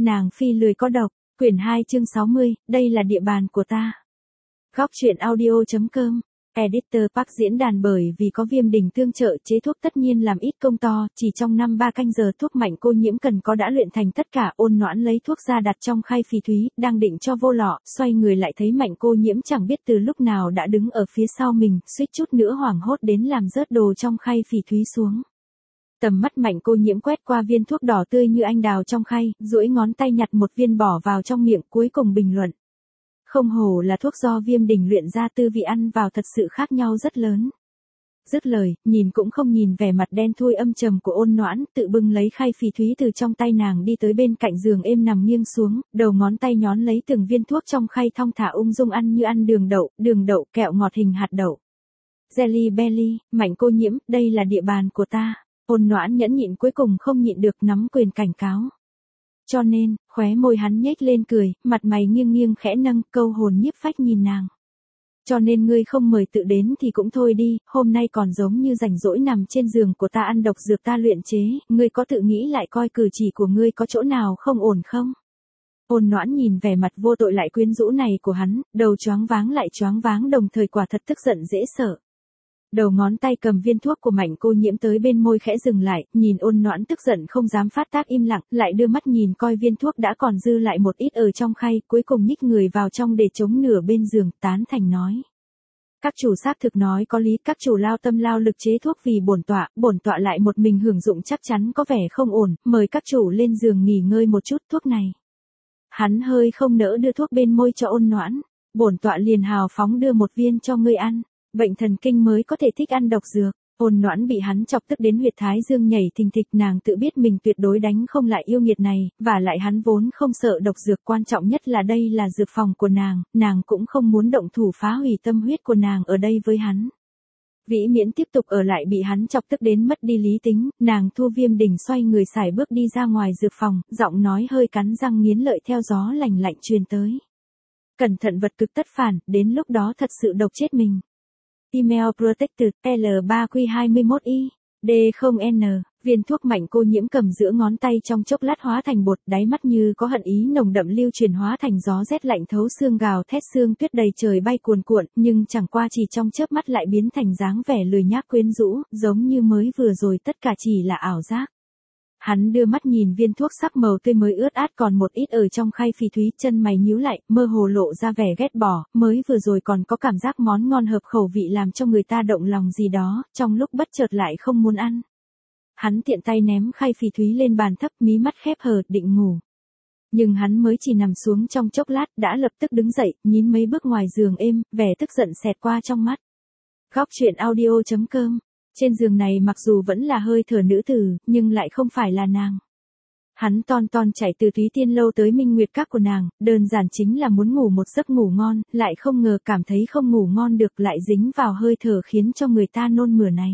nàng phi lười có độc, quyển 2 chương 60, đây là địa bàn của ta. Góc truyện audio.com, Editor Park diễn đàn bởi vì có Viêm Đình tương trợ chế thuốc tất nhiên làm ít công to, chỉ trong 5-3 canh giờ thuốc Mạnh Cô Nhiễm cần có đã luyện thành tất cả. Ôn Noãn lấy thuốc ra đặt trong khay phỉ thúy, đang định cho vô lọ, xoay người lại thấy Mạnh Cô Nhiễm chẳng biết từ lúc nào đã đứng ở phía sau mình, suýt chút nữa hoảng hốt đến làm rớt đồ trong khay phỉ thúy xuống. Tầm mắt Mạnh Cô Nhiễm quét qua viên thuốc đỏ tươi như anh đào trong khay, duỗi ngón tay nhặt một viên bỏ vào trong miệng, cuối cùng bình luận. Không hổ là thuốc do Viêm Đình luyện ra, tư vị ăn vào thật sự khác nhau rất lớn. Dứt lời, nhìn cũng không nhìn vẻ mặt đen thui âm trầm của Ôn Noãn, tự bưng lấy khay phỉ thúy từ trong tay nàng đi tới bên cạnh giường êm nằm nghiêng xuống, đầu ngón tay nhón lấy từng viên thuốc trong khay thong thả ung dung ăn như ăn đường đậu, kẹo ngọt hình hạt đậu. Jelly Belly, Mạnh Cô Nhiễm, đây là địa bàn của ta. Ôn Noãn nhẫn nhịn cuối cùng không nhịn được nắm quyền cảnh cáo. Cho nên, khóe môi hắn nhếch lên cười, mặt mày nghiêng nghiêng khẽ nâng, câu hồn nhiếp phách nhìn nàng. Cho nên ngươi không mời tự đến thì cũng thôi đi, hôm nay còn giống như rảnh rỗi nằm trên giường của ta ăn độc dược ta luyện chế, ngươi có tự nghĩ lại coi cử chỉ của ngươi có chỗ nào không ổn không? Ôn Noãn nhìn vẻ mặt vô tội lại quyến rũ này của hắn, đầu choáng váng lại choáng váng đồng thời quả thật tức giận dễ sợ. Đầu ngón tay cầm viên thuốc của Mạnh Cô Nhiễm tới bên môi khẽ dừng lại, nhìn Ôn Noãn tức giận không dám phát tác im lặng, lại đưa mắt nhìn coi viên thuốc đã còn dư lại một ít ở trong khay, cuối cùng nhích người vào trong để chống nửa bên giường, tán thành nói. Các chủ xác thực nói có lý, các chủ lao tâm lao lực chế thuốc vì bổn tọa lại một mình hưởng dụng chắc chắn có vẻ không ổn, mời các chủ lên giường nghỉ ngơi một chút. Thuốc này. Hắn hơi không nỡ đưa thuốc bên môi cho Ôn Noãn, bổn tọa liền hào phóng đưa một viên cho ngươi ăn. Bệnh thần kinh mới có thể thích ăn độc dược. Ôn Noãn bị hắn chọc tức đến huyệt thái dương nhảy thình thịch, nàng tự biết mình tuyệt đối đánh không lại yêu nghiệt này, và lại hắn vốn không sợ độc dược, quan trọng nhất là đây là dược phòng của nàng cũng không muốn động thủ phá hủy tâm huyết của nàng ở đây với hắn. Vĩ Miễn tiếp tục ở lại bị hắn chọc tức đến mất đi lý tính, nàng thu Viêm Đình xoay người sải bước đi ra ngoài dược phòng, giọng nói hơi cắn răng nghiến lợi theo gió lành lạnh truyền tới. Cẩn thận vật cực tất phản, đến lúc đó thật sự độc chết mình. Email Protected, L3Q21I, D0N, viên thuốc Mạnh Cô Nhiễm cầm giữa ngón tay trong chốc lát hóa thành bột, đáy mắt như có hận ý nồng đậm lưu truyền hóa thành gió rét lạnh thấu xương gào thét, sương tuyết đầy trời bay cuồn cuộn, nhưng chẳng qua chỉ trong chớp mắt lại biến thành dáng vẻ lười nhác quyến rũ, giống như mới vừa rồi tất cả chỉ là ảo giác. Hắn đưa mắt nhìn viên thuốc sắc màu tươi mới ướt át còn một ít ở trong khay phỉ thúy, chân mày nhíu lại, mơ hồ lộ ra vẻ ghét bỏ, mới vừa rồi còn có cảm giác món ngon hợp khẩu vị làm cho người ta động lòng gì đó, trong lúc bất chợt lại không muốn ăn. Hắn tiện tay ném khay phỉ thúy lên bàn thấp, mí mắt khép hờ, định ngủ. Nhưng hắn mới chỉ nằm xuống trong chốc lát, đã lập tức đứng dậy, nhín mấy bước ngoài giường êm, vẻ tức giận xẹt qua trong mắt. Góc truyện audio.com. Trên giường này mặc dù vẫn là hơi thở nữ tử, nhưng lại không phải là nàng. Hắn ton chạy từ Thúy Tiên Lâu tới Minh Nguyệt Các của nàng, đơn giản chính là muốn ngủ một giấc ngủ ngon, lại không ngờ cảm thấy không ngủ ngon được, lại dính vào hơi thở khiến cho người ta nôn mửa này.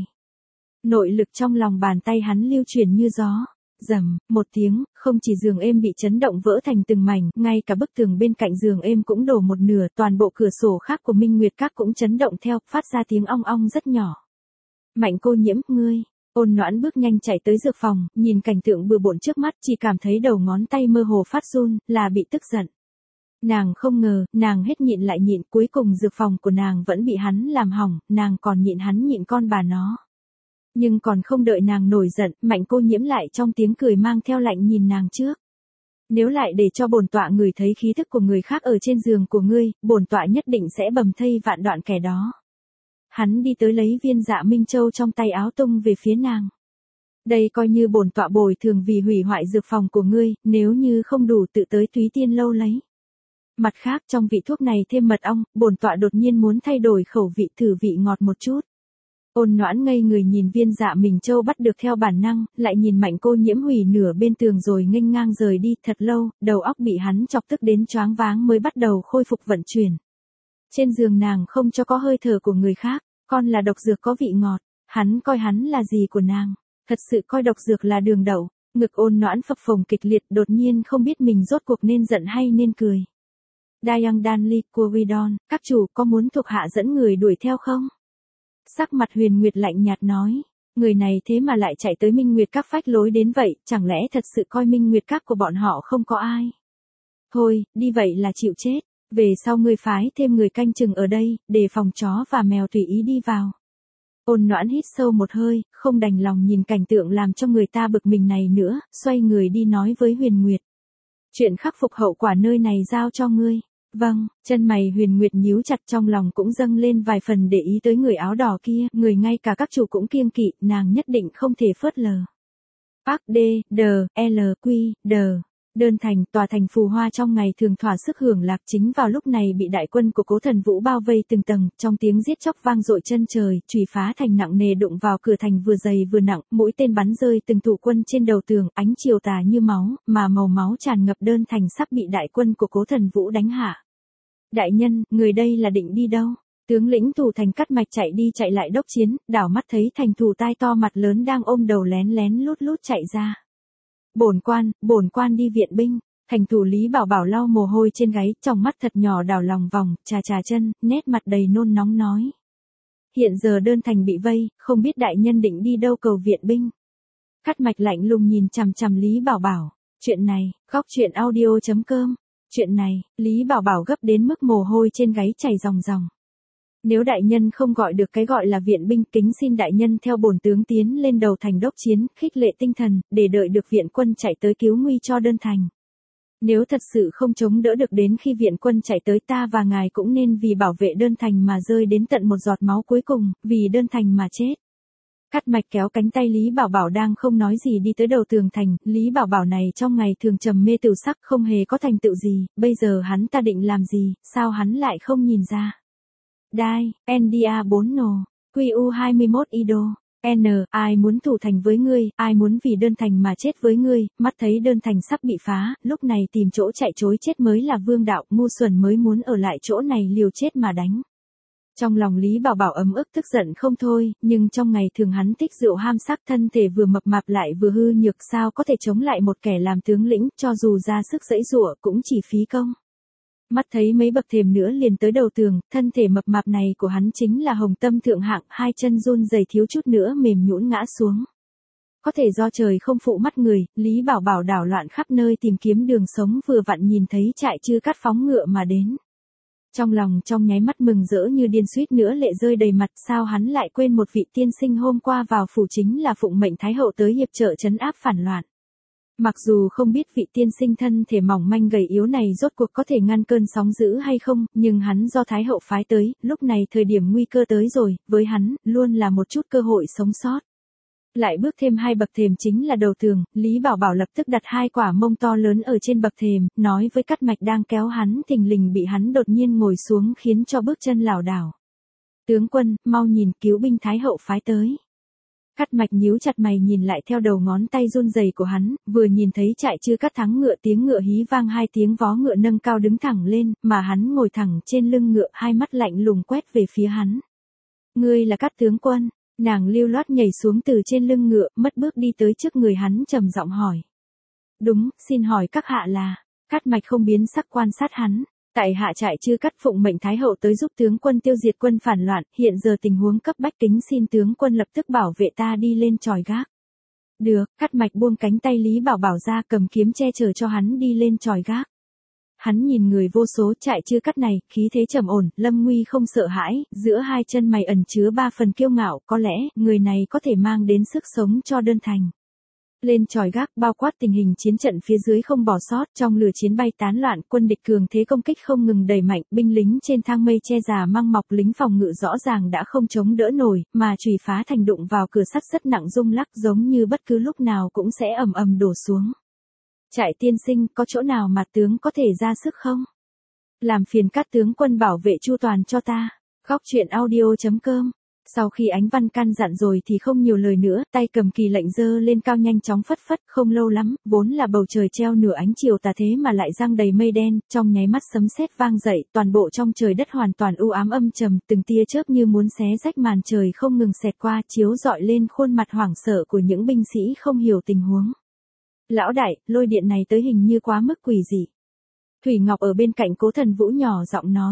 Nội lực trong lòng bàn tay hắn lưu chuyển như gió. Rầm, một tiếng, không chỉ giường êm bị chấn động vỡ thành từng mảnh, ngay cả bức tường bên cạnh giường êm cũng đổ một nửa, toàn bộ cửa sổ khác của Minh Nguyệt Các cũng chấn động theo, phát ra tiếng ong ong rất nhỏ. Mạnh Cô Nhiễm, ngươi. Ôn Noãn bước nhanh chạy tới dược phòng, nhìn cảnh tượng bừa bộn trước mắt, chỉ cảm thấy đầu ngón tay mơ hồ phát run, là bị tức giận. Nàng không ngờ, nàng hết nhịn lại nhịn, cuối cùng dược phòng của nàng vẫn bị hắn làm hỏng, nàng còn nhịn hắn nhịn con bà nó. Nhưng còn không đợi nàng nổi giận, Mạnh Cô Nhiễm lại trong tiếng cười mang theo lạnh nhìn nàng trước. Nếu lại để cho bổn tọa ngửi thấy khí thức của người khác ở trên giường của ngươi, bổn tọa nhất định sẽ bầm thây vạn đoạn kẻ đó. Hắn đi tới lấy viên Dạ Minh Châu trong tay áo tung về phía nàng. Đây coi như bổn tọa bồi thường vì hủy hoại dược phòng của ngươi, nếu như không đủ tự tới Thúy Tiên Lâu lấy. Mặt khác trong vị thuốc này thêm mật ong, bổn tọa đột nhiên muốn thay đổi khẩu vị, thử vị ngọt một chút. Ôn Noãn ngây người nhìn viên Dạ Minh Châu bắt được theo bản năng, lại nhìn Mạnh Cô Nhiễm hủy nửa bên tường rồi nghênh ngang rời đi. Thật lâu, đầu óc bị hắn chọc tức đến choáng váng mới bắt đầu khôi phục vận chuyển. Trên giường nàng không cho có hơi thở của người khác, còn là độc dược có vị ngọt, hắn coi hắn là gì của nàng, thật sự coi độc dược là đường đậu. Ngực Ôn Noãn phập phồng kịch liệt, đột nhiên không biết mình rốt cuộc nên giận hay nên cười. Dayang Danli Kuridon, các chủ có muốn thuộc hạ dẫn người đuổi theo không? Sắc mặt Huyền Nguyệt lạnh nhạt nói. Người này thế mà lại chạy tới Minh Nguyệt Các phách lối đến vậy, chẳng lẽ thật sự coi Minh Nguyệt Các của bọn họ không có ai? Thôi, đi vậy là chịu chết, về sau ngươi phái thêm người canh chừng ở đây, để phòng chó và mèo tùy ý đi vào. Ôn Noãn hít sâu một hơi, không đành lòng nhìn cảnh tượng làm cho người ta bực mình này nữa, xoay người đi nói với Huyền Nguyệt. Chuyện khắc phục hậu quả nơi này giao cho ngươi. Vâng, chân mày Huyền Nguyệt nhíu chặt, trong lòng cũng dâng lên vài phần để ý tới người áo đỏ kia, người ngay cả các chủ cũng kiêng kỵ, nàng nhất định không thể phớt lờ. Park D, D, L, Q, D. Đơn Thành, tòa thành phù hoa trong ngày thường thỏa sức hưởng lạc, chính vào lúc này bị đại quân của Cố Thần Vũ bao vây từng tầng, trong tiếng giết chóc vang dội chân trời, chùy phá thành nặng nề đụng vào cửa thành vừa dày vừa nặng, mũi tên bắn rơi từng thủ quân trên đầu tường, ánh chiều tà như máu, mà màu máu tràn ngập. Đơn Thành sắp bị đại quân của Cố Thần Vũ đánh hạ. Đại nhân, người đây là định đi đâu? Tướng lĩnh thủ thành Cắt Mạch chạy đi chạy lại đốc chiến, đảo mắt thấy thành thủ tai to mặt lớn đang ôm đầu lén lén lút lút chạy ra. Bổn quan đi viện binh. Thành thủ Lý Bảo Bảo lau mồ hôi trên gáy, trong mắt thật nhỏ đảo lòng vòng, chà chân, nét mặt đầy nôn nóng nói. Hiện giờ Đơn Thành bị vây, không biết đại nhân định đi đâu cầu viện binh. Cắt Mạch lạnh lùng nhìn chằm chằm Lý Bảo Bảo. Chuyện này, goctruyện.audio.com. Chuyện này, Lý Bảo Bảo gấp đến mức mồ hôi trên gáy chảy ròng ròng. Nếu đại nhân không gọi được cái gọi là viện binh, kính xin đại nhân theo bổn tướng tiến lên đầu thành đốc chiến, khích lệ tinh thần, để đợi được viện quân chạy tới cứu nguy cho Đơn Thành. Nếu thật sự không chống đỡ được đến khi viện quân chạy tới, ta và ngài cũng nên vì bảo vệ Đơn Thành mà rơi đến tận một giọt máu cuối cùng, vì Đơn Thành mà chết. Cắt Mạch kéo cánh tay Lý Bảo Bảo đang không nói gì đi tới đầu tường thành. Lý Bảo Bảo này trong ngày thường trầm mê tửu sắc, không hề có thành tựu gì, bây giờ hắn ta định làm gì, sao hắn lại không nhìn ra. Đai, NDA 4 nồ, QU 21 IDO, N, ai muốn thủ thành với ngươi, ai muốn vì Đơn Thành mà chết với ngươi, mắt thấy Đơn Thành sắp bị phá, lúc này tìm chỗ chạy trối chết mới là vương đạo, ngu xuẩn mới muốn ở lại chỗ này liều chết mà đánh. Trong lòng Lý Bảo Bảo ấm ức tức giận không thôi, nhưng trong ngày thường hắn thích rượu ham sắc, thân thể vừa mập mạp lại vừa hư nhược, sao có thể chống lại một kẻ làm tướng lĩnh, cho dù ra sức giãy giụa cũng chỉ phí công. Mắt thấy mấy bậc thềm nữa liền tới đầu tường, thân thể mập mạp này của hắn chính là hồng tâm thượng hạng, hai chân run rẩy thiếu chút nữa mềm nhũn ngã xuống. Có thể do trời không phụ mắt người, Lý Bảo Bảo đảo loạn khắp nơi tìm kiếm đường sống, vừa vặn nhìn thấy trại Chư Cát phóng ngựa mà đến. Trong lòng trong nháy mắt mừng rỡ như điên, suýt nữa lệ rơi đầy mặt, sao hắn lại quên một vị tiên sinh hôm qua vào phủ chính là phụng mệnh Thái hậu tới hiệp trợ trấn áp phản loạn. Mặc dù không biết vị tiên sinh thân thể mỏng manh gầy yếu này rốt cuộc có thể ngăn cơn sóng dữ hay không, nhưng hắn do Thái hậu phái tới, lúc này thời điểm nguy cơ tới rồi, với hắn, luôn là một chút cơ hội sống sót. Lại bước thêm hai bậc thềm chính là đầu tường, Lý Bảo Bảo lập tức đặt hai quả mông to lớn ở trên bậc thềm, nói với Cắt Mạch đang kéo hắn, thình lình bị hắn đột nhiên ngồi xuống khiến cho bước chân lảo đảo. Tướng quân, mau nhìn, cứu binh Thái hậu phái tới. Cắt Mạch nhíu chặt mày nhìn lại theo đầu ngón tay run rẩy của hắn, vừa nhìn thấy trại Chư Cát thắng ngựa, tiếng ngựa hí vang, hai tiếng vó ngựa nâng cao đứng thẳng lên, mà hắn ngồi thẳng trên lưng ngựa, hai mắt lạnh lùng quét về phía hắn. Ngươi là Cát tướng quân? Nàng lưu loát nhảy xuống từ trên lưng ngựa, mất bước đi tới trước người hắn trầm giọng hỏi. Đúng, xin hỏi các hạ là? Cát Mạch không biến sắc quan sát hắn. Tại hạ trại Chư Cát phụng mệnh Thái hậu tới giúp tướng quân tiêu diệt quân phản loạn, hiện giờ tình huống cấp bách, kính xin tướng quân lập tức bảo vệ ta đi lên chòi gác. Được, Cát Mạch buông cánh tay Lý Bảo Bảo ra, cầm kiếm che chở cho hắn đi lên chòi gác. Hắn nhìn người vô số trại Chư Cát này, khí thế trầm ổn, lâm nguy không sợ hãi, giữa hai chân mày ẩn chứa ba phần kiêu ngạo, có lẽ, người này có thể mang đến sức sống cho Đơn Thành. Lên chòi gác, bao quát tình hình chiến trận phía dưới không bỏ sót, trong lửa chiến bay tán loạn, quân địch cường thế công kích không ngừng đẩy mạnh, binh lính trên thang mây che già mang mọc, lính phòng ngự rõ ràng đã không chống đỡ nổi, mà chùy phá thành đụng vào cửa sắt rất nặng rung lắc, giống như bất cứ lúc nào cũng sẽ ầm ầm đổ xuống. Trại tiên sinh, có chỗ nào mà tướng có thể ra sức không? Làm phiền Cát tướng quân bảo vệ chu toàn cho ta. Goctruyện.audio.com. Sau khi Ánh Văn căn dặn rồi thì không nhiều lời nữa, tay cầm kỳ lệnh giơ lên cao nhanh chóng phất phất, không lâu lắm, vốn là bầu trời treo nửa ánh chiều tà thế mà lại giăng đầy mây đen, trong nháy mắt sấm sét vang dậy, toàn bộ trong trời đất hoàn toàn u ám âm trầm, từng tia chớp như muốn xé rách màn trời không ngừng xẹt qua, chiếu rọi lên khuôn mặt hoảng sợ của những binh sĩ không hiểu tình huống. Lão đại, lôi điện này tới hình như quá mức quỷ dị. Thủy Ngọc ở bên cạnh Cố Thần Vũ nhỏ giọng nói.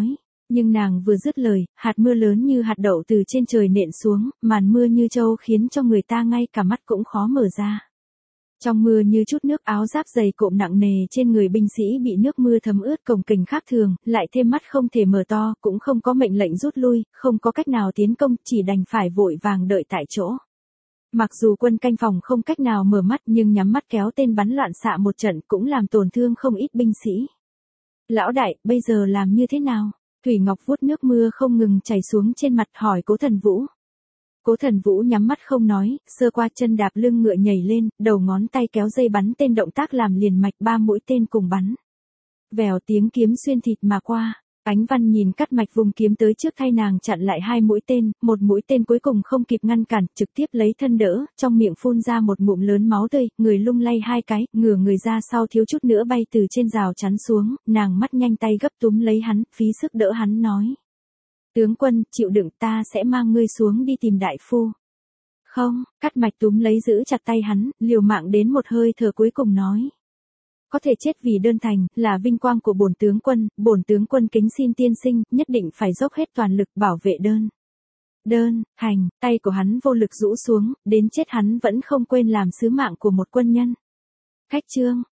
Nhưng nàng vừa dứt lời, hạt mưa lớn như hạt đậu từ trên trời nện xuống, màn mưa như trâu khiến cho người ta ngay cả mắt cũng khó mở ra. Trong mưa như chút nước, áo giáp dày cộm nặng nề trên người binh sĩ bị nước mưa thấm ướt cồng kềnh khác thường, lại thêm mắt không thể mở to, cũng không có mệnh lệnh rút lui, không có cách nào tiến công, chỉ đành phải vội vàng đợi tại chỗ. Mặc dù quân canh phòng không cách nào mở mắt nhưng nhắm mắt kéo tên bắn loạn xạ một trận cũng làm tổn thương không ít binh sĩ. Lão đại, bây giờ làm như thế nào? Thủy Ngọc vuốt nước mưa không ngừng chảy xuống trên mặt hỏi Cố Thần Vũ. Cố Thần Vũ nhắm mắt không nói, sơ qua chân đạp lưng ngựa nhảy lên, đầu ngón tay kéo dây bắn tên, động tác làm liền mạch, 3 mũi tên cùng bắn. Vèo, tiếng kiếm xuyên thịt mà qua. Ánh Văn nhìn cắt mạch vùng kiếm tới trước thay nàng chặn lại 2 mũi tên, một mũi tên cuối cùng không kịp ngăn cản, trực tiếp lấy thân đỡ, trong miệng phun ra một ngụm lớn máu tươi, người lung lay 2 cái, ngửa người ra sau thiếu chút nữa bay từ trên rào chắn xuống, nàng mắt nhanh tay gấp túm lấy hắn, phí sức đỡ hắn nói. Tướng quân, chịu đựng, ta sẽ mang ngươi xuống đi tìm đại phu. Không, cắt mạch túm lấy giữ chặt tay hắn, liều mạng đến một hơi thở cuối cùng nói. Có thể chết vì đơn thành, là vinh quang của bổn tướng quân kính xin tiên sinh, nhất định phải dốc hết toàn lực bảo vệ đơn thành, tay của hắn vô lực rũ xuống, đến chết hắn vẫn không quên làm sứ mạng của một quân nhân. Khách trương,